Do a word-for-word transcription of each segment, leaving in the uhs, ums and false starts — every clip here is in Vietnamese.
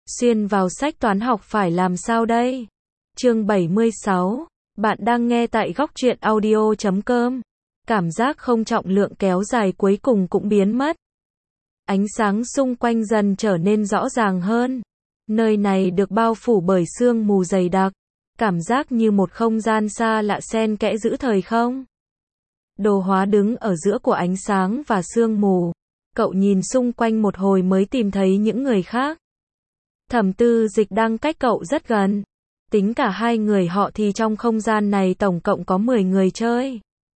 Xuyên vào sách toán học phải làm sao đây? Chương bảy mươi sáu. Bạn đang nghe tại góc truyện audio chấm com. Cảm giác không trọng lượng kéo dài cuối cùng cũng biến mất. Ánh sáng xung quanh dần trở nên rõ ràng hơn. Nơi này được bao phủ bởi sương mù dày đặc. Cảm giác như một không gian xa lạ xen kẽ giữa thời không. Đồ Hóa đứng ở giữa của ánh sáng và sương mù. Cậu nhìn xung quanh một hồi mới tìm thấy những người khác. Thẩm Tư Dịch đang cách cậu rất gần. Tính cả hai người họ thì trong không gian này tổng cộng có mười người chơi.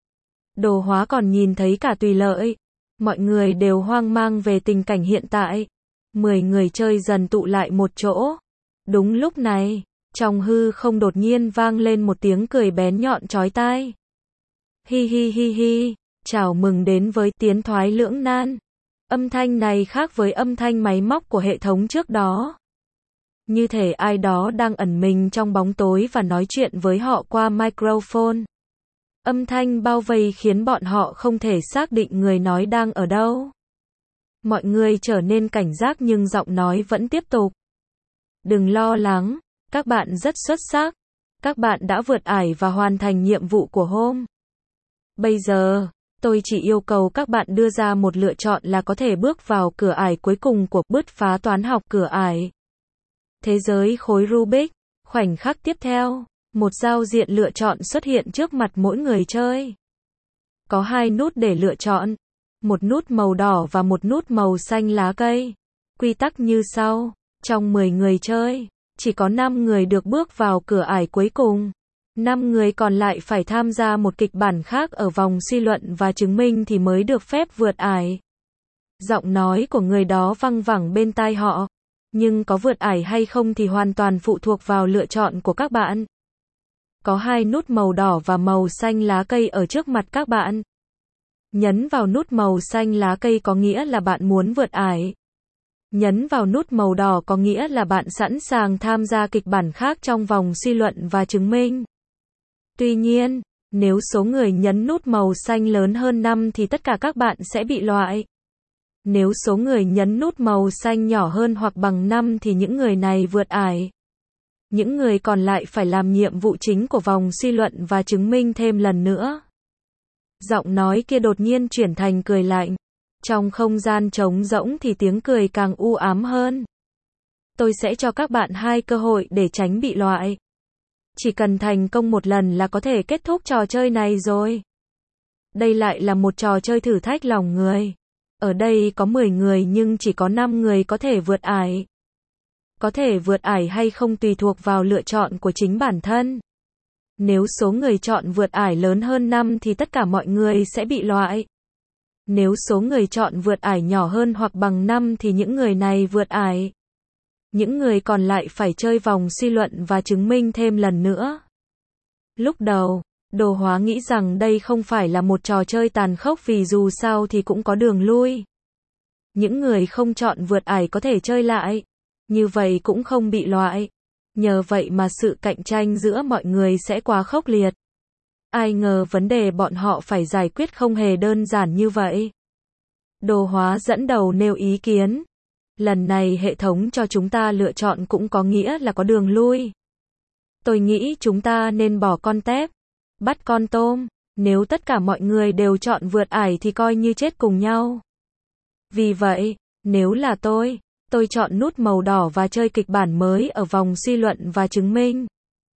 Đồ Hóa còn nhìn thấy cả Tùy Lợi. Mọi người đều hoang mang về tình cảnh hiện tại. mười người chơi dần tụ lại một chỗ. Đúng lúc này, trong hư không đột nhiên vang lên một tiếng cười bén nhọn chói tai. Hi hi hi hi, chào mừng đến với tiến thoái lưỡng nan. Âm thanh này khác với âm thanh máy móc của hệ thống trước đó. Như thể ai đó đang ẩn mình trong bóng tối và nói chuyện với họ qua microphone. Âm thanh bao vây khiến bọn họ không thể xác định người nói đang ở đâu. Mọi người trở nên cảnh giác nhưng giọng nói vẫn tiếp tục. Đừng lo lắng, các bạn rất xuất sắc. Các bạn đã vượt ải và hoàn thành nhiệm vụ của hôm. Bây giờ, tôi chỉ yêu cầu các bạn đưa ra một lựa chọn là có thể bước vào cửa ải cuối cùng của bứt phá toán học cửa ải. Thế giới khối Rubik. Khoảnh khắc tiếp theo, một giao diện lựa chọn xuất hiện trước mặt mỗi người chơi. Có hai nút để lựa chọn. Một nút màu đỏ và một nút màu xanh lá cây. Quy tắc như sau. Trong mười người chơi, chỉ có năm người được bước vào cửa ải cuối cùng. năm người còn lại phải tham gia một kịch bản khác ở vòng suy luận và chứng minh thì mới được phép vượt ải. Giọng nói của người đó văng vẳng bên tai họ. Nhưng có vượt ải hay không thì hoàn toàn phụ thuộc vào lựa chọn của các bạn. Có hai nút màu đỏ và màu xanh lá cây ở trước mặt các bạn. Nhấn vào nút màu xanh lá cây có nghĩa là bạn muốn vượt ải. Nhấn vào nút màu đỏ có nghĩa là bạn sẵn sàng tham gia kịch bản khác trong vòng suy luận và chứng minh. Tuy nhiên, nếu số người nhấn nút màu xanh lớn hơn năm thì tất cả các bạn sẽ bị loại. Nếu số người nhấn nút màu xanh nhỏ hơn hoặc bằng năm thì những người này vượt ải. Những người còn lại phải làm nhiệm vụ chính của vòng suy luận và chứng minh thêm lần nữa. Giọng nói kia đột nhiên chuyển thành cười lạnh. Trong không gian trống rỗng thì tiếng cười càng u ám hơn. Tôi sẽ cho các bạn hai cơ hội để tránh bị loại. Chỉ cần thành công một lần là có thể kết thúc trò chơi này rồi. Đây lại là một trò chơi thử thách lòng người. Ở đây có mười người nhưng chỉ có năm người có thể vượt ải. Có thể vượt ải hay không tùy thuộc vào lựa chọn của chính bản thân. Nếu số người chọn vượt ải lớn hơn năm thì tất cả mọi người sẽ bị loại. Nếu số người chọn vượt ải nhỏ hơn hoặc bằng năm thì những người này vượt ải. Những người còn lại phải chơi vòng suy luận và chứng minh thêm lần nữa. Lúc đầu, Đồ Hóa nghĩ rằng đây không phải là một trò chơi tàn khốc vì dù sao thì cũng có đường lui. Những người không chọn vượt ải có thể chơi lại. Như vậy cũng không bị loại. Nhờ vậy mà sự cạnh tranh giữa mọi người sẽ quá khốc liệt. Ai ngờ vấn đề bọn họ phải giải quyết không hề đơn giản như vậy. Đồ Hóa dẫn đầu nêu ý kiến. Lần này hệ thống cho chúng ta lựa chọn cũng có nghĩa là có đường lui. Tôi nghĩ chúng ta nên bỏ con tép, bắt con tôm. Nếu tất cả mọi người đều chọn vượt ải thì coi như chết cùng nhau. Vì vậy, nếu là tôi, tôi chọn nút màu đỏ và chơi kịch bản mới ở vòng suy luận và chứng minh.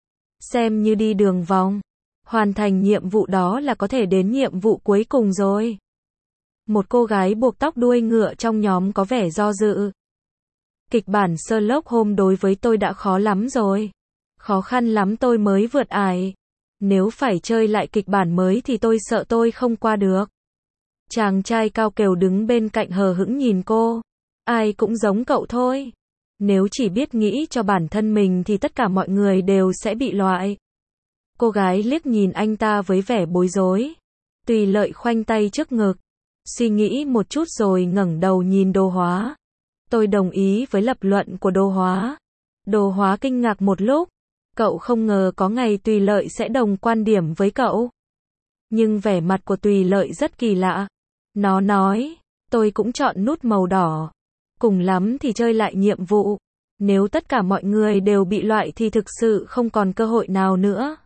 Xem như đi đường vòng. Hoàn thành nhiệm vụ đó là có thể đến nhiệm vụ cuối cùng rồi. Một cô gái buộc tóc đuôi ngựa trong nhóm có vẻ do dự. Kịch bản Sherlock Holmes đối với tôi đã khó lắm rồi. Khó khăn lắm tôi mới vượt ải. Nếu phải chơi lại kịch bản mới thì tôi sợ tôi không qua được. Chàng trai cao kèo đứng bên cạnh hờ hững nhìn cô. Ai cũng giống cậu thôi. Nếu chỉ biết nghĩ cho bản thân mình thì tất cả mọi người đều sẽ bị loại. Cô gái liếc nhìn anh ta với vẻ bối rối. Tùy Lợi khoanh tay trước ngực. Suy nghĩ một chút rồi ngẩng đầu nhìn Đồ Hóa. Tôi đồng ý với lập luận của Đồ Hóa. Đồ Hóa kinh ngạc một lúc. Cậu không ngờ có ngày Tùy Lợi sẽ đồng quan điểm với cậu. Nhưng vẻ mặt của Tùy Lợi rất kỳ lạ. Nó nói, tôi cũng chọn nút màu đỏ. Cùng lắm thì chơi lại nhiệm vụ. Nếu tất cả mọi người đều bị loại thì thực sự không còn cơ hội nào nữa.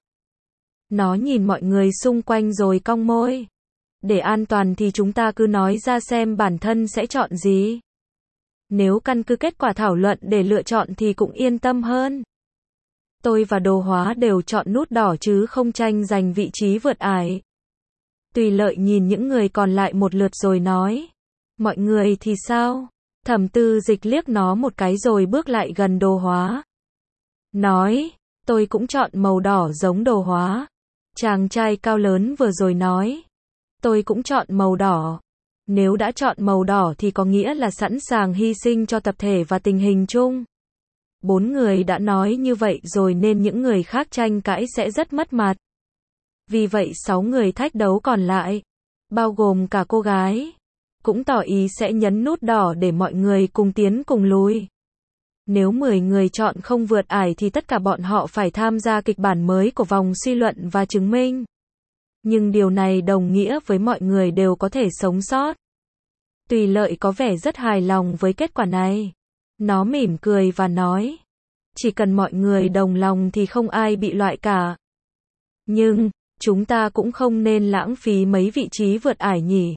Nó nhìn mọi người xung quanh rồi cong môi. Để an toàn thì chúng ta cứ nói ra xem bản thân sẽ chọn gì. Nếu căn cứ kết quả thảo luận để lựa chọn thì cũng yên tâm hơn. Tôi và Đồ Hóa đều chọn nút đỏ chứ không tranh giành vị trí vượt ải. Tùy Lợi nhìn những người còn lại một lượt rồi nói. Mọi người thì sao? Thẩm Tư Dịch liếc nó một cái rồi bước lại gần Đồ Hóa. Nói, tôi cũng chọn màu đỏ giống Đồ Hóa. Chàng trai cao lớn vừa rồi nói. Tôi cũng chọn màu đỏ. Nếu đã chọn màu đỏ thì có nghĩa là sẵn sàng hy sinh cho tập thể và tình hình chung. Bốn người đã nói như vậy rồi nên những người khác tranh cãi sẽ rất mất mặt. Vì vậy sáu người thách đấu còn lại, bao gồm cả cô gái, cũng tỏ ý sẽ nhấn nút đỏ để mọi người cùng tiến cùng lùi. Nếu mười người chọn không vượt ải thì tất cả bọn họ phải tham gia kịch bản mới của vòng suy luận và chứng minh. Nhưng điều này đồng nghĩa với mọi người đều có thể sống sót. Tùy Lợi có vẻ rất hài lòng với kết quả này. Nó mỉm cười và nói, chỉ cần mọi người đồng lòng thì không ai bị loại cả. Nhưng, chúng ta cũng không nên lãng phí mấy vị trí vượt ải nhỉ.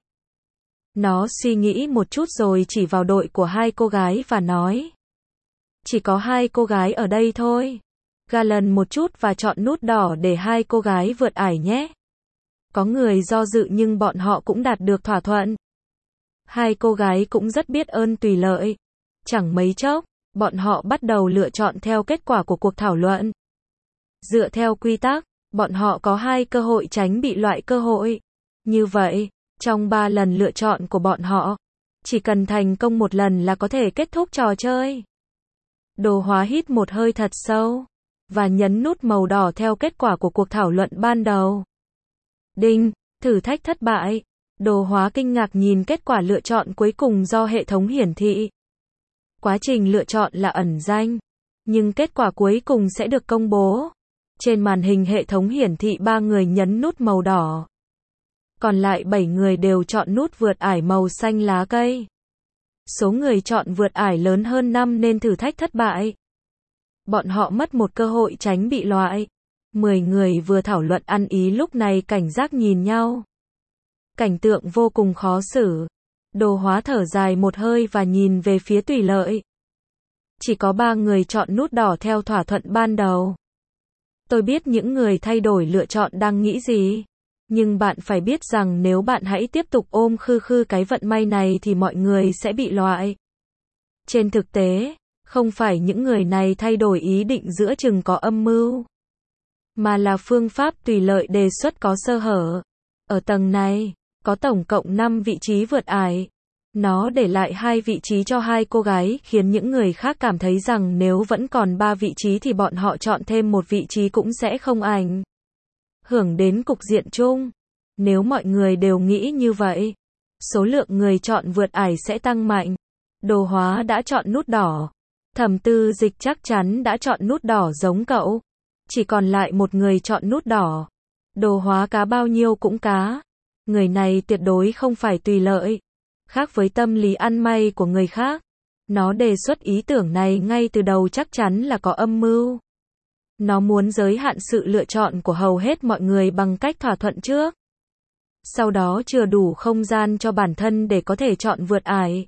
Nó suy nghĩ một chút rồi chỉ vào đội của hai cô gái và nói. Chỉ có hai cô gái ở đây thôi. Galen một chút và chọn nút đỏ để hai cô gái vượt ải nhé. Có người do dự nhưng bọn họ cũng đạt được thỏa thuận. Hai cô gái cũng rất biết ơn Tùy Lợi. Chẳng mấy chốc, bọn họ bắt đầu lựa chọn theo kết quả của cuộc thảo luận. Dựa theo quy tắc, bọn họ có hai cơ hội tránh bị loại cơ hội. Như vậy, trong ba lần lựa chọn của bọn họ, chỉ cần thành công một lần là có thể kết thúc trò chơi. Đồ Hóa hít một hơi thật sâu, và nhấn nút màu đỏ theo kết quả của cuộc thảo luận ban đầu. Đinh, thử thách thất bại. Đồ Hóa kinh ngạc nhìn kết quả lựa chọn cuối cùng do hệ thống hiển thị. Quá trình lựa chọn là ẩn danh, nhưng kết quả cuối cùng sẽ được công bố. Trên màn hình hệ thống hiển thị ba người nhấn nút màu đỏ. Còn lại bảy người đều chọn nút vượt ải màu xanh lá cây. Số người chọn vượt ải lớn hơn năm nên thử thách thất bại. Bọn họ mất một cơ hội tránh bị loại. Mười người vừa thảo luận ăn ý lúc này cảnh giác nhìn nhau. Cảnh tượng vô cùng khó xử. Đồ Hóa thở dài một hơi và nhìn về phía Tùy Lợi. Chỉ có ba người chọn nút đỏ theo thỏa thuận ban đầu. Tôi biết những người thay đổi lựa chọn đang nghĩ gì. Nhưng bạn phải biết rằng nếu bạn hãy tiếp tục ôm khư khư cái vận may này thì mọi người sẽ bị loại. Trên thực tế, không phải những người này thay đổi ý định giữa chừng có âm mưu, mà là phương pháp Tùy Lợi đề xuất có sơ hở. Ở tầng này, có tổng cộng năm vị trí vượt ải. Nó để lại hai vị trí cho hai cô gái khiến những người khác cảm thấy rằng nếu vẫn còn ba vị trí thì bọn họ chọn thêm một vị trí cũng sẽ không ảnh hưởng đến cục diện chung. Nếu mọi người đều nghĩ như vậy, số lượng người chọn vượt ải sẽ tăng mạnh. Đồ Hóa đã chọn nút đỏ. Thẩm Tư Dịch chắc chắn đã chọn nút đỏ giống cậu. Chỉ còn lại một người chọn nút đỏ. Đồ Hóa cá bao nhiêu cũng cá. Người này tuyệt đối không phải Tùy Lợi. Khác với tâm lý ăn may của người khác, nó đề xuất ý tưởng này ngay từ đầu chắc chắn là có âm mưu. Nó muốn giới hạn sự lựa chọn của hầu hết mọi người bằng cách thỏa thuận trước. Sau đó chừa đủ không gian cho bản thân để có thể chọn vượt ải.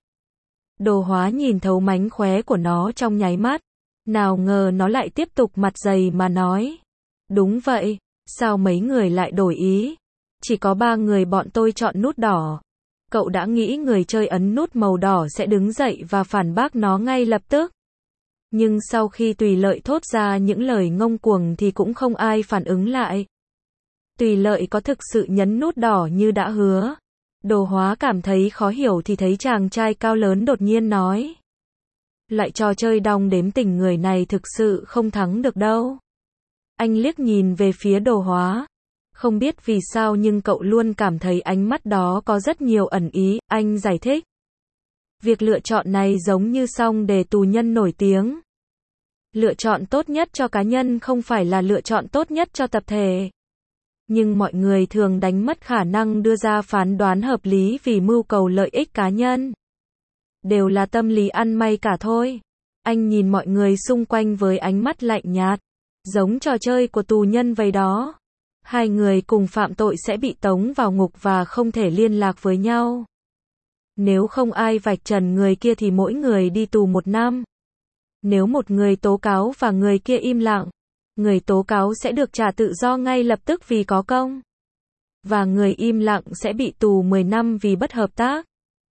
Đồ Hóa nhìn thấu mánh khóe của nó trong nháy mắt. Nào ngờ nó lại tiếp tục mặt dày mà nói. Đúng vậy, sao mấy người lại đổi ý? Chỉ có ba người bọn tôi chọn nút đỏ. Cậu đã nghĩ người chơi ấn nút màu đỏ sẽ đứng dậy và phản bác nó ngay lập tức. Nhưng sau khi Tùy Lợi thốt ra những lời ngông cuồng thì cũng không ai phản ứng lại. Tùy Lợi có thực sự nhấn nút đỏ như đã hứa. Đồ Hóa cảm thấy khó hiểu thì thấy chàng trai cao lớn đột nhiên nói. Loại trò chơi đong đếm tình người này thực sự không thắng được đâu. Anh liếc nhìn về phía Đồ Hóa. Không biết vì sao nhưng cậu luôn cảm thấy ánh mắt đó có rất nhiều ẩn ý, anh giải thích. Việc lựa chọn này giống như song đề tù nhân nổi tiếng. Lựa chọn tốt nhất cho cá nhân không phải là lựa chọn tốt nhất cho tập thể. Nhưng mọi người thường đánh mất khả năng đưa ra phán đoán hợp lý vì mưu cầu lợi ích cá nhân. Đều là tâm lý ăn may cả thôi. Anh nhìn mọi người xung quanh với ánh mắt lạnh nhạt, giống trò chơi của tù nhân vậy đó. Hai người cùng phạm tội sẽ bị tống vào ngục và không thể liên lạc với nhau. Nếu không ai vạch trần người kia thì mỗi người đi tù một năm. Nếu một người tố cáo và người kia im lặng, người tố cáo sẽ được trả tự do ngay lập tức vì có công. Và người im lặng sẽ bị tù mười năm vì bất hợp tác.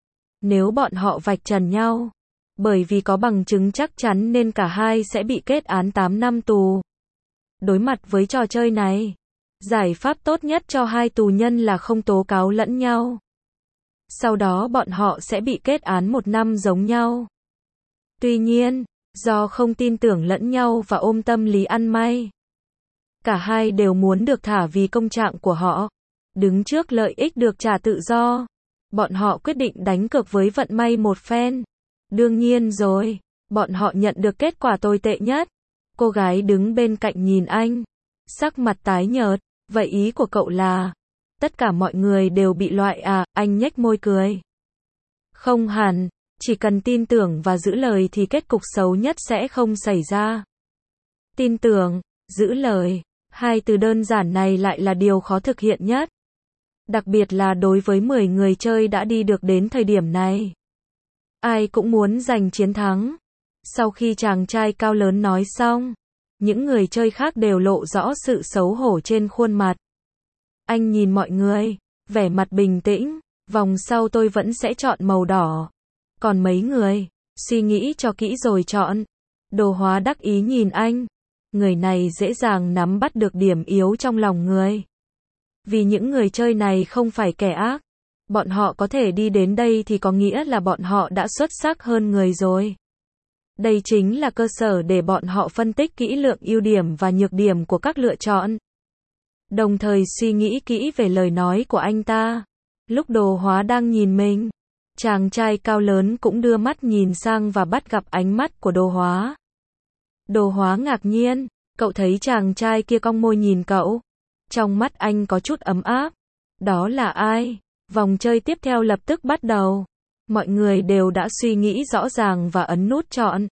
Nếu bọn họ vạch trần nhau, bởi vì có bằng chứng chắc chắn nên cả hai sẽ bị kết án tám năm tù. Đối mặt với trò chơi này, giải pháp tốt nhất cho hai tù nhân là không tố cáo lẫn nhau. Sau đó bọn họ sẽ bị kết án một năm giống nhau. Tuy nhiên, do không tin tưởng lẫn nhau và ôm tâm lý ăn may, cả hai đều muốn được thả vì công trạng của họ, đứng trước lợi ích được trả tự do. Bọn họ quyết định đánh cược với vận may một phen. Đương nhiên rồi, bọn họ nhận được kết quả tồi tệ nhất. Cô gái đứng bên cạnh nhìn anh, sắc mặt tái nhợt. Vậy ý của cậu là, tất cả mọi người đều bị loại à? Anh nhếch môi cười. Không hẳn, chỉ cần tin tưởng và giữ lời thì kết cục xấu nhất sẽ không xảy ra. Tin tưởng, giữ lời, hai từ đơn giản này lại là điều khó thực hiện nhất. Đặc biệt là đối với mười người chơi đã đi được đến thời điểm này. Ai cũng muốn giành chiến thắng. Sau khi chàng trai cao lớn nói xong, những người chơi khác đều lộ rõ sự xấu hổ trên khuôn mặt. Anh nhìn mọi người, vẻ mặt bình tĩnh, vòng sau tôi vẫn sẽ chọn màu đỏ. Còn mấy người, suy nghĩ cho kỹ rồi chọn. Đồ Hóa đắc ý nhìn anh. Người này dễ dàng nắm bắt được điểm yếu trong lòng người. Vì những người chơi này không phải kẻ ác. Bọn họ có thể đi đến đây thì có nghĩa là bọn họ đã xuất sắc hơn người rồi. Đây chính là cơ sở để bọn họ phân tích kỹ lượng ưu điểm và nhược điểm của các lựa chọn. Đồng thời suy nghĩ kỹ về lời nói của anh ta. Lúc Đồ Hóa đang nhìn mình, chàng trai cao lớn cũng đưa mắt nhìn sang và bắt gặp ánh mắt của Đồ Hóa. Đồ Hóa ngạc nhiên, cậu thấy chàng trai kia cong môi nhìn cậu. Trong mắt anh có chút ấm áp. Đó là ai? Vòng chơi tiếp theo lập tức bắt đầu. Mọi người đều đã suy nghĩ rõ ràng và ấn nút chọn.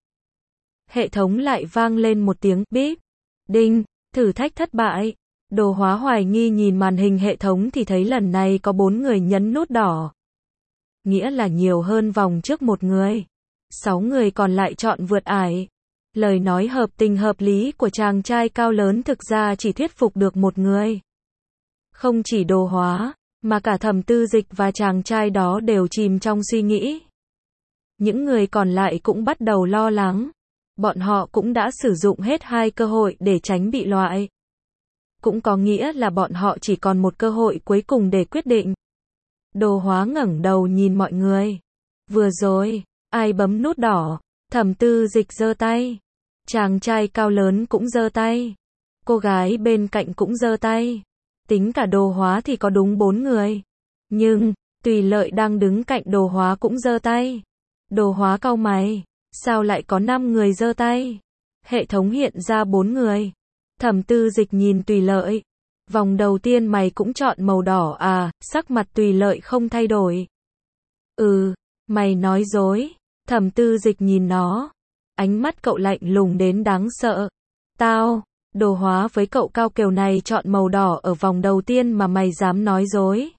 Hệ thống lại vang lên một tiếng bíp. Đinh, thử thách thất bại. Đồ Hóa hoài nghi nhìn màn hình hệ thống thì thấy lần này có bốn người nhấn nút đỏ. Nghĩa là nhiều hơn vòng trước một người. Sáu người còn lại chọn vượt ải. Lời nói hợp tình hợp lý của chàng trai cao lớn thực ra chỉ thuyết phục được một người. Không chỉ Đồ Hóa, mà cả Thẩm Tư Dịch và chàng trai đó đều chìm trong suy nghĩ. Những người còn lại cũng bắt đầu lo lắng. Bọn họ cũng đã sử dụng hết hai cơ hội để tránh bị loại. Cũng có nghĩa là bọn họ chỉ còn một cơ hội cuối cùng để quyết định. Đồ Hóa ngẩng đầu nhìn mọi người. Vừa rồi, ai bấm nút đỏ? Thẩm Tư Dịch giơ tay. Chàng trai cao lớn cũng giơ tay. Cô gái bên cạnh cũng giơ tay. Tính cả Đồ Hóa thì có đúng bốn người. Nhưng, Tùy Lợi đang đứng cạnh Đồ Hóa cũng giơ tay. Đồ Hóa cau mày. Sao lại có năm người giơ tay? Hệ thống hiện ra bốn người. Thẩm Tư Dịch nhìn Tùy Lợi. Vòng đầu tiên mày cũng chọn màu đỏ à? Sắc mặt Tùy Lợi không thay đổi. Ừ, mày nói dối. Thẩm Tư Dịch nhìn nó. Ánh mắt cậu lạnh lùng đến đáng sợ. Tao, Đồ Hóa với cậu cao kiều này chọn màu đỏ ở vòng đầu tiên mà mày dám nói dối.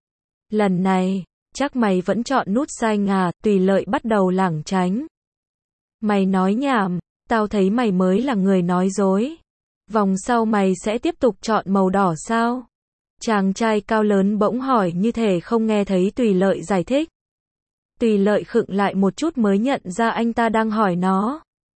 Lần này, chắc mày vẫn chọn nút xanh à? Tùy Lợi bắt đầu lảng tránh. Mày nói nhảm, tao thấy mày mới là người nói dối. Vòng sau mày sẽ tiếp tục chọn màu đỏ sao? Chàng trai cao lớn bỗng hỏi như thể không nghe thấy Tùy Lợi giải thích. Tùy Lợi khựng lại một chút mới nhận ra anh ta đang hỏi nó.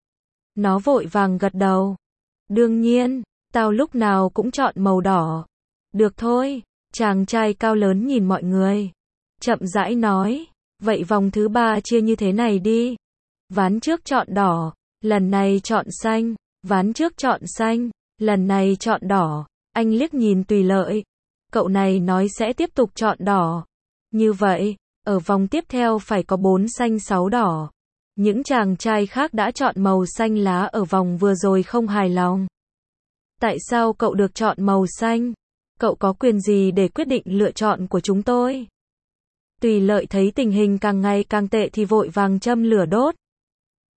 Nó vội vàng gật đầu. Đương nhiên, tao lúc nào cũng chọn màu đỏ. Được thôi, chàng trai cao lớn nhìn mọi người. Chậm rãi nói, vậy vòng thứ ba chia như thế này đi. Ván trước chọn đỏ, lần này chọn xanh. Ván trước chọn xanh, lần này chọn đỏ. Anh liếc nhìn Tùy Lợi. Cậu này nói sẽ tiếp tục chọn đỏ. Như vậy, ở vòng tiếp theo phải có bốn xanh sáu đỏ. Những chàng trai khác đã chọn màu xanh lá ở vòng vừa rồi không hài lòng. Tại sao cậu được chọn màu xanh? Cậu có quyền gì để quyết định lựa chọn của chúng tôi? Tùy Lợi thấy tình hình càng ngày càng tệ thì vội vàng châm lửa đốt.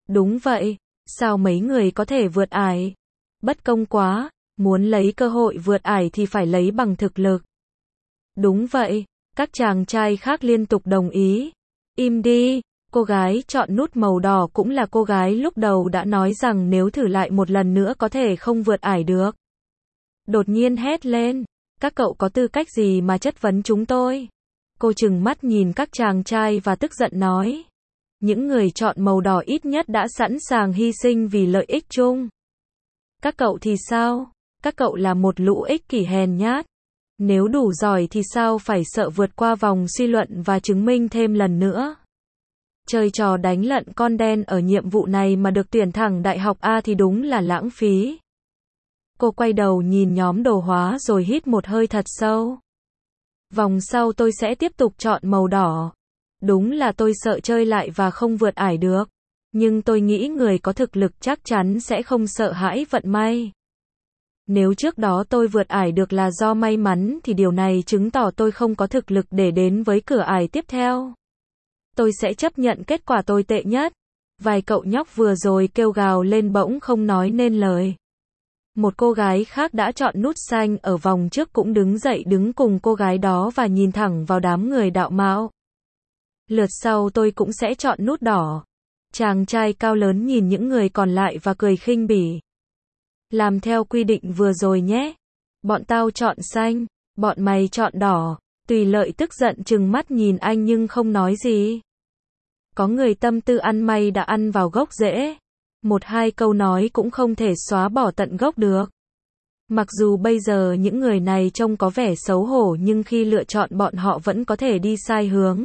Đúng vậy, sao mấy người có thể vượt ải? Bất công quá, muốn lấy cơ hội vượt ải thì phải lấy bằng thực lực. Đúng vậy, các chàng trai khác liên tục đồng ý. Im đi, cô gái chọn nút màu đỏ cũng là cô gái lúc đầu đã nói rằng nếu thử lại một lần nữa có thể không vượt ải được. Đột nhiên hét lên, các cậu có tư cách gì mà chất vấn chúng tôi? Cô trừng mắt nhìn các chàng trai và tức giận nói. Những người chọn màu đỏ ít nhất đã sẵn sàng hy sinh vì lợi ích chung. Các cậu thì sao? Các cậu là một lũ ích kỷ hèn nhát. Nếu đủ giỏi thì sao phải sợ vượt qua vòng suy luận và chứng minh thêm lần nữa? Chơi trò đánh lận con đen ở nhiệm vụ này mà được tuyển thẳng đại học A thì đúng là lãng phí. Cô quay đầu nhìn nhóm đồ hóa rồi hít một hơi thật sâu. Vòng sau tôi sẽ tiếp tục chọn màu đỏ. Đúng là tôi sợ chơi lại và không vượt ải được. Nhưng tôi nghĩ người có thực lực chắc chắn sẽ không sợ hãi vận may. Nếu trước đó tôi vượt ải được là do may mắn thì điều này chứng tỏ tôi không có thực lực để đến với cửa ải tiếp theo. Tôi sẽ chấp nhận kết quả tồi tệ nhất. Vài cậu nhóc vừa rồi kêu gào lên bỗng không nói nên lời. Một cô gái khác đã chọn nút xanh ở vòng trước cũng đứng dậy đứng cùng cô gái đó và nhìn thẳng vào đám người đạo mạo. Lượt sau tôi cũng sẽ chọn nút đỏ. Chàng trai cao lớn nhìn những người còn lại và cười khinh bỉ. Làm theo quy định vừa rồi nhé. Bọn tao chọn xanh, bọn mày chọn đỏ. Tùy Lợi tức giận trừng mắt nhìn anh nhưng không nói gì. Có người tâm tư ăn may đã ăn vào gốc rễ. Một hai câu nói cũng không thể xóa bỏ tận gốc được. Mặc dù bây giờ những người này trông có vẻ xấu hổ nhưng khi lựa chọn bọn họ vẫn có thể đi sai hướng.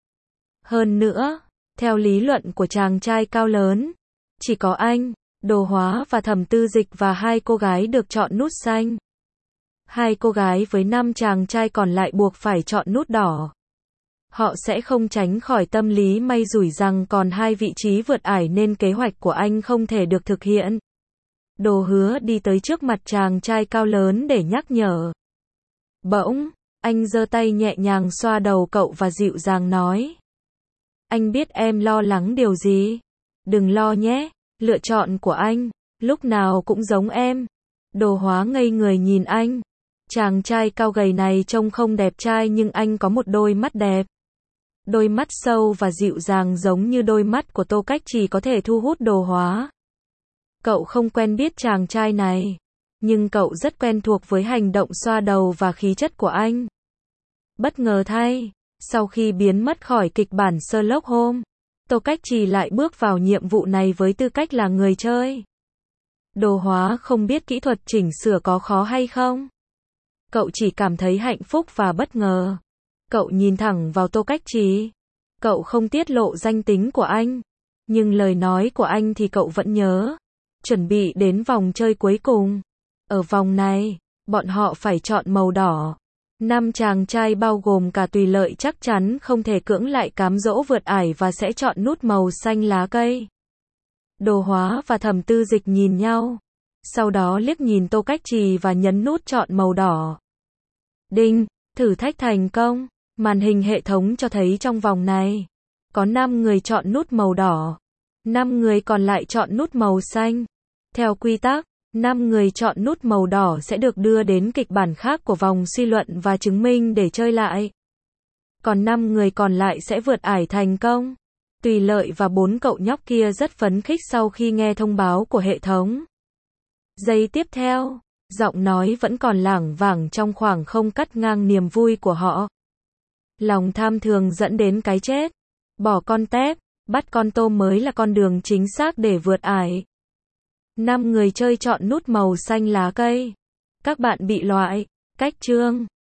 Hơn nữa, theo lý luận của chàng trai cao lớn, chỉ có anh, Đồ Hóa và Thẩm Tư Dịch và hai cô gái được chọn nút xanh. Hai cô gái với năm chàng trai còn lại buộc phải chọn nút đỏ. Họ sẽ không tránh khỏi tâm lý may rủi rằng còn hai vị trí vượt ải nên kế hoạch của anh không thể được thực hiện. Đồ Hứa đi tới trước mặt chàng trai cao lớn để nhắc nhở. Bỗng, anh giơ tay nhẹ nhàng xoa đầu cậu và dịu dàng nói. Anh biết em lo lắng điều gì. Đừng lo nhé, lựa chọn của anh, lúc nào cũng giống em. Đồ Hóa ngây người nhìn anh. Chàng trai cao gầy này trông không đẹp trai nhưng anh có một đôi mắt đẹp. Đôi mắt sâu và dịu dàng giống như đôi mắt của Tô Cách Trì có thể thu hút Đồ Hóa. Cậu không quen biết chàng trai này, nhưng cậu rất quen thuộc với hành động xoa đầu và khí chất của anh. Bất ngờ thay, sau khi biến mất khỏi kịch bản Sherlock Holmes, Tô Cách Trì lại bước vào nhiệm vụ này với tư cách là người chơi. Đồ Hóa không biết kỹ thuật chỉnh sửa có khó hay không. Cậu chỉ cảm thấy hạnh phúc và bất ngờ. Cậu nhìn thẳng vào Tô Cách Trì. Cậu không tiết lộ danh tính của anh, nhưng lời nói của anh thì cậu vẫn nhớ. Chuẩn bị đến vòng chơi cuối cùng. Ở vòng này, bọn họ phải chọn màu đỏ. Năm chàng trai bao gồm cả Tùy Lợi chắc chắn không thể cưỡng lại cám dỗ vượt ải và sẽ chọn nút màu xanh lá cây. Đồ Hóa và Thẩm Tư Dịch nhìn nhau. Sau đó liếc nhìn Tô Cách Trì và nhấn nút chọn màu đỏ. Đinh, thử thách thành công. Màn hình hệ thống cho thấy trong vòng này, có năm người chọn nút màu đỏ. năm người còn lại chọn nút màu xanh. Theo quy tắc, năm người chọn nút màu đỏ sẽ được đưa đến kịch bản khác của vòng suy luận và chứng minh để chơi lại. Còn năm người còn lại sẽ vượt ải thành công. Tùy Lợi và bốn cậu nhóc kia rất phấn khích sau khi nghe thông báo của hệ thống. Giây tiếp theo, giọng nói vẫn còn lảng vảng trong khoảng không cắt ngang niềm vui của họ. Lòng tham thường dẫn đến cái chết. Bỏ con tép, bắt con tôm mới là con đường chính xác để vượt ải. Năm người chơi chọn nút màu xanh lá cây. Các bạn bị loại. Cách chương